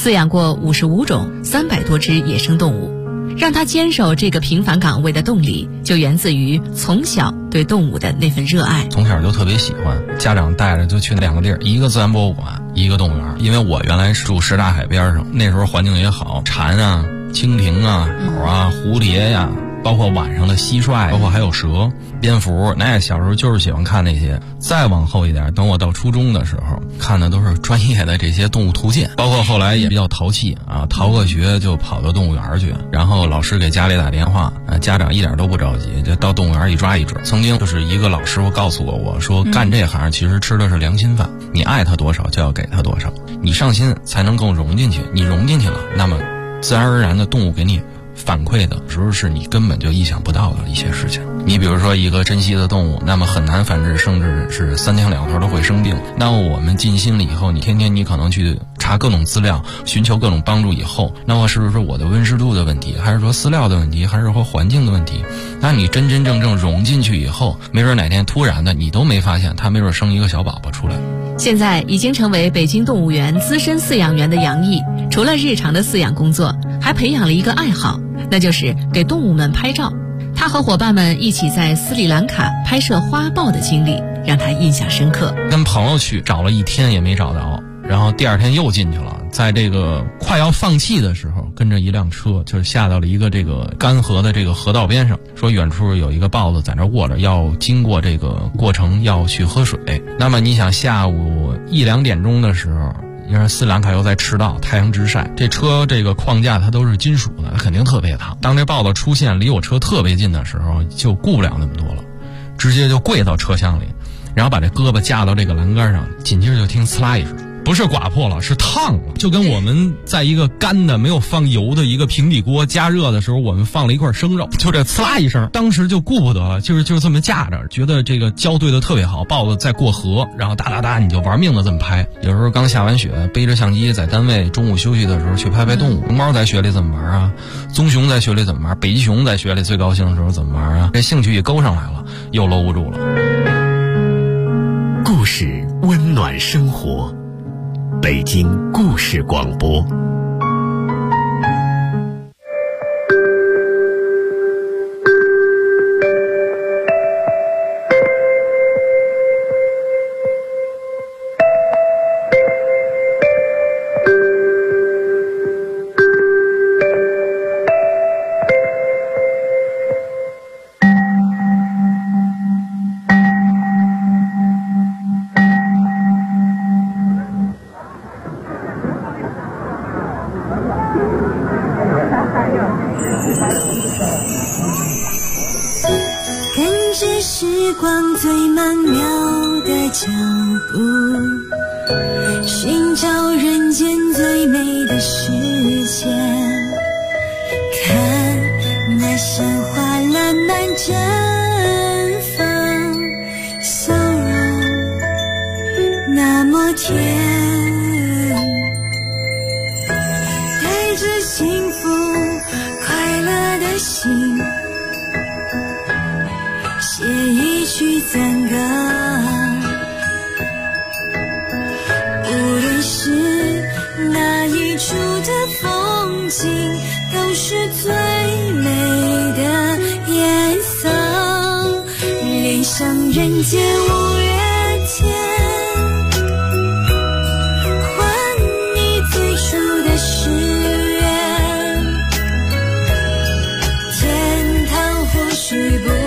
饲养过55种300多只野生动物。让他坚守这个平凡岗位的动力，就源自于从小对动物的那份热爱。 从小就特别喜欢，家长带着就去2个地儿，一个自然博物馆，一个动物园。因为我原来是住什刹海边上，那时候环境也好，蝉啊、蜻蜓啊、鸟啊、蝴蝶呀，包括晚上的蟋蟀，包括还有蛇、蝙蝠，那小时候就是喜欢看那些。再往后一点，等我到初中的时候，看的都是专业的这些动物图鉴，包括后来也比较淘气啊，逃个学就跑到动物园去，然后老师给家里打电话，家长一点都不着急，就到动物园一抓一准。曾经就是一个老师傅告诉我说，干这行其实吃的是良心饭，你爱他多少就要给他多少，你上心才能更融进去，你融进去了，那么自然而然的动物给你反馈的时候是你根本就意想不到的一些事情。你比如说一个珍稀的动物，那么很难繁殖，甚至是3天2头都会生病。那么我们尽心了以后，你天天你可能去查各种资料，寻求各种帮助以后，那么是不是我的温湿度的问题，还是说饲料的问题，还是说环境的问题？那你真真正正融进去以后，没准哪天突然的你都没发现，它没准生一个小宝宝出来。 现在已经成为北京动物园资深饲养员的杨毅，除了日常的饲养工作，还培养了一个爱好，那就是给动物们拍照。他和伙伴们一起在斯里兰卡拍摄花豹的经历让他印象深刻。 跟朋友去找了1天也没找着，然后第2天又进去了，在这个快要放弃的时候，跟着一辆车就是下到了一个这个干涸的这个河道边上，说远处有一个豹子在那卧着，要经过这个过程要去喝水。那么你想下午1、2点钟的时候，因为斯里兰卡又在赤道，太阳直晒，这车这个框架它都是金属的，肯定特别烫。当这豹子出现离我车特别近的时候，就顾不了那么多了，直接就跪到车厢里，然后把这胳膊架到这个栏杆上，紧接着就听呲啦一声，不是刮破了，是烫了，就跟我们在一个干的没有放油的一个平底锅加热的时候，我们放了一块生肉，就这呲啦一声，当时就顾不得了，就是这么架着，觉得这个胶对的特别好，豹子在过河，然后哒哒哒你就玩命的这么拍。有时候刚下完雪，背着相机在单位中午休息的时候去拍拍动物，熊猫在雪里怎么玩啊，棕熊在雪里怎么玩，北极熊在雪里最高兴的时候怎么玩啊，这兴趣也勾上来了，又搂不住了。 故事温暖生活，北京故事广播。 时光最曼妙的脚步，寻找人间最美的世界。看那鲜花烂漫绽放，笑容那么甜，带着幸福快乐的心，写一曲赞歌，无论是哪一处的风景，都是最美的颜色。恋上人间五月天，还你最初的誓愿。天堂或许不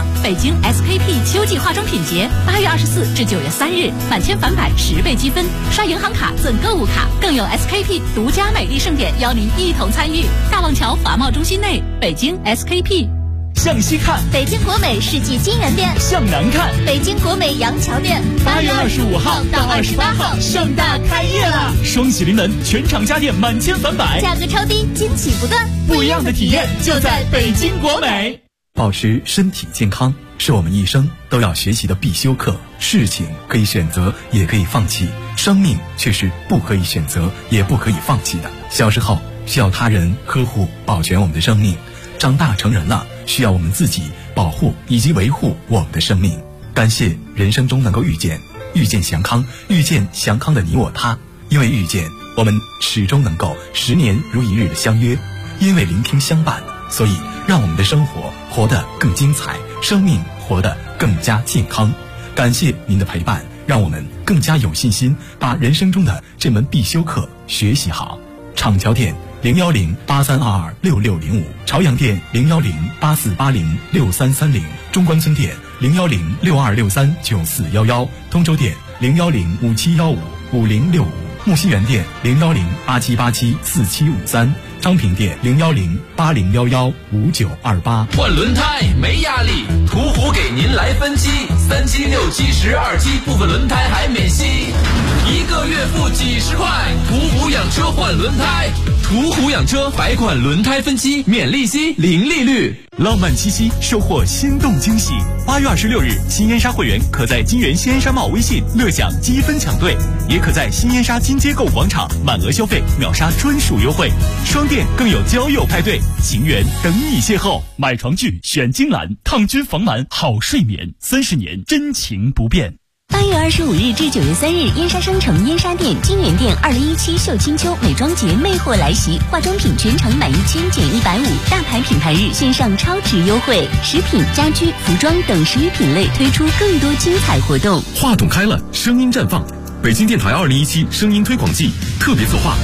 上，北京 SKP 秋季化妆品节8月24至9月3日，满千返百10倍积分，刷银行卡赠购物卡，更有 SKP 独家美丽盛典邀您一同参与。大望桥法贸中心内，北京 SKP。 向西看， 北京国美世纪金源店； 向南看， 北京国美杨桥店。 8月25号到28号盛大开业了，双喜临门，全场家电满千返百， 价格超低，惊喜不断， 不一样的体验就在北京国美。 保持身体健康是我们一生都要学习的必修课。事情可以选择，也可以放弃，生命却是不可以选择，也不可以放弃的。小时候需要他人呵护保全我们的生命，长大成人了需要我们自己保护以及维护我们的生命。感谢人生中能够遇见祥康，遇见祥康的你我他。因为遇见，我们始终能够10年如一日的相约；因为聆听相伴，所以让我们的生活活得更精彩，生命活得更加健康。感谢您的陪伴，让我们更加有信心把人生中的这门必修课学习好。厂桥店01083226605，朝阳店01084806330，中关村店01062639411，通州店01057155065，木樨园店01087874753，昌平店01080115928。 换轮胎没压力，途虎给您来分期，3期、6期、12期，部分轮胎还免息，1个月付几10块。途虎养车换轮胎，途虎养车百款轮胎分期，免利息，零利率。 浪漫七夕，收获心动惊喜。8月26日，新烟沙会员可在金源新烟沙贸微信乐享积分抢队，也可在新烟沙金街购物广场满额消费秒杀专属优惠。双店更有交友派对，情缘等你邂逅。买床具选金兰，抗菌防螨好睡眠，30年真情不变。 8月25日至9月3日，燕莎商城燕莎店、金源店2017秀清秋美妆节魅货来袭，化妆品全场满1000减150，大牌品牌日线上超值优惠，食品、家居、服装等10余品类推出更多精彩活动。 话筒开了，声音绽放，北京电台2017声音推广季特别策划。